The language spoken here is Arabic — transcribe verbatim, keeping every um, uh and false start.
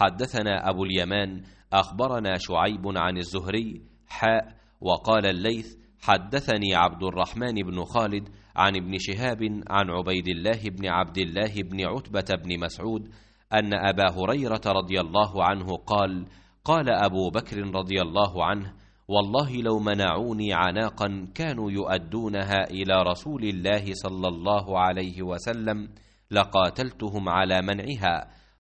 حدثنا أبو اليمان أخبرنا شعيب عن الزهري حاء. وقال الليث حدثني عبد الرحمن بن خالد عن ابن شهاب عن عبيد الله بن عبد الله بن عتبة بن مسعود أن أبا هريرة رضي الله عنه قال: قال أبو بكر رضي الله عنه: والله لو منعوني عناقا كانوا يؤدونها إلى رسول الله صلى الله عليه وسلم لقاتلتهم على منعها،